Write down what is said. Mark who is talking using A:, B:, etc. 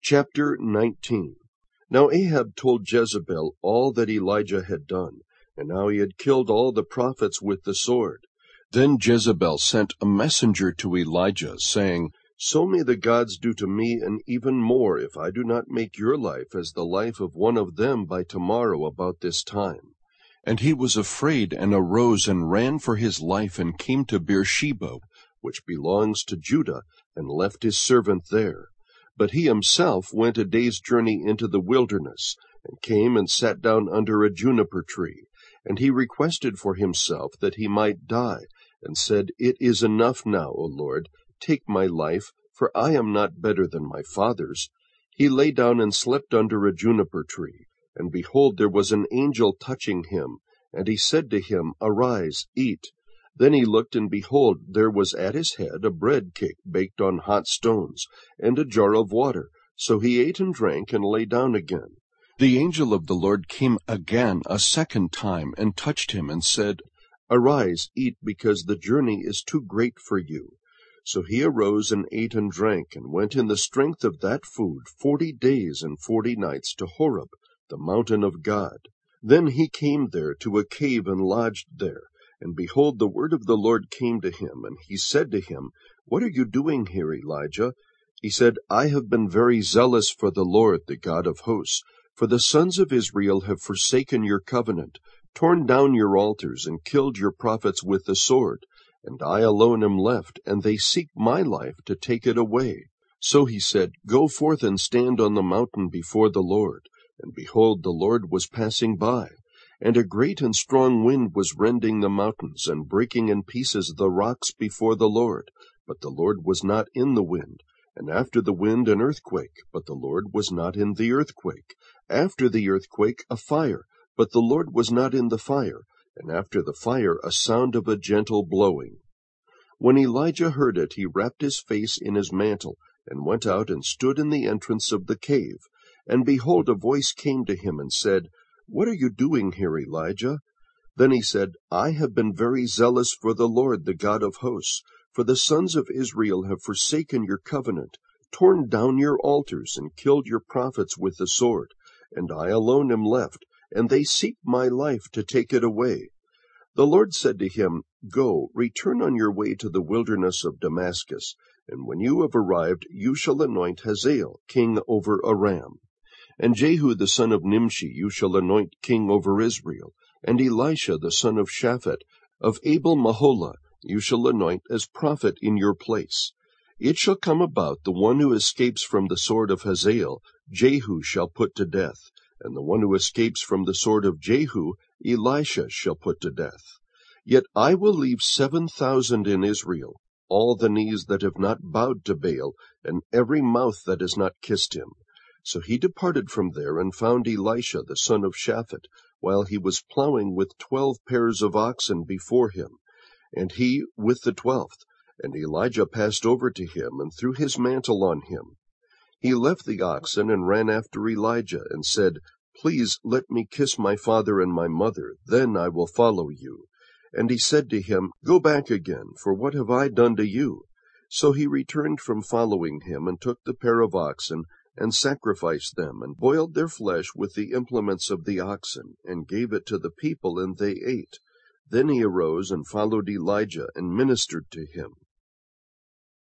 A: Chapter 19. Now Ahab told Jezebel all that Elijah had done, and how he had killed all the prophets with the sword. Then Jezebel sent a messenger to Elijah, saying, So may the gods do to me, and even more, if I do not make your life as the life of one of them by tomorrow about this time. And he was afraid, and arose and ran for his life, and came to Beersheba, which belongs to Judah, and left his servant there. But he himself went a day's journey into the wilderness, and came and sat down under a juniper tree. And he requested for himself that he might die, and said, It is enough now, O Lord, take my life, for I am not better than my fathers. He lay down and slept under a juniper tree. And behold, there was an angel touching him, and he said to him, Arise, eat. Then he looked, and behold, there was at his head a bread cake baked on hot stones, and a jar of water. So he ate and drank, and lay down again. The angel of the Lord came again a second time, and touched him, and said, Arise, eat, because the journey is too great for you. So he arose and ate and drank, and went in the strength of that food 40 days and 40 nights to Horeb, the mountain of God. Then he came there to a cave and lodged there. And behold, the word of the Lord came to him, and he said to him, What are you doing here, Elijah? He said, I have been very zealous for the Lord, the God of hosts. For the sons of Israel have forsaken your covenant, torn down your altars, and killed your prophets with the sword. And I alone am left, and they seek my life to take it away. So he said, Go forth and stand on the mountain before the Lord. And behold, the Lord was passing by. And a great and strong wind was rending the mountains, and breaking in pieces the rocks before the Lord. But the Lord was not in the wind. And after the wind an earthquake, but the Lord was not in the earthquake. After the earthquake a fire, but the Lord was not in the fire. And after the fire a sound of a gentle blowing. When Elijah heard it, he wrapped his face in his mantle, and went out and stood in the entrance of the cave. And behold, a voice came to him and said, What are you doing here, Elijah? Then he said, I have been very zealous for the Lord, the God of hosts. For the sons of Israel have forsaken your covenant, torn down your altars, and killed your prophets with the sword. And I alone am left, and they seek my life to take it away. The Lord said to him, Go, return on your way to the wilderness of Damascus, and when you have arrived, you shall anoint Hazael king over Aram. And Jehu the son of Nimshi you shall anoint king over Israel, and Elisha the son of Shaphat of Abel-Maholah you shall anoint as prophet in your place. It shall come about, the one who escapes from the sword of Hazael, Jehu shall put to death, and the one who escapes from the sword of Jehu, Elisha shall put to death. Yet I will leave 7,000 in Israel, all the knees that have not bowed to Baal, and every mouth that has not kissed him. So he departed from there, and found Elisha the son of Shaphat, while he was plowing with 12 pairs of oxen before him, and he with the 12th. And Elijah passed over to him, and threw his mantle on him. He left the oxen, and ran after Elijah, and said, Please let me kiss my father and my mother, then I will follow you. And he said to him, Go back again, for what have I done to you? So he returned from following him, and took the pair of oxen, and sacrificed them, and boiled their flesh with the implements of the oxen, and gave it to the people, and they ate. Then he arose and followed Elijah, and ministered to him.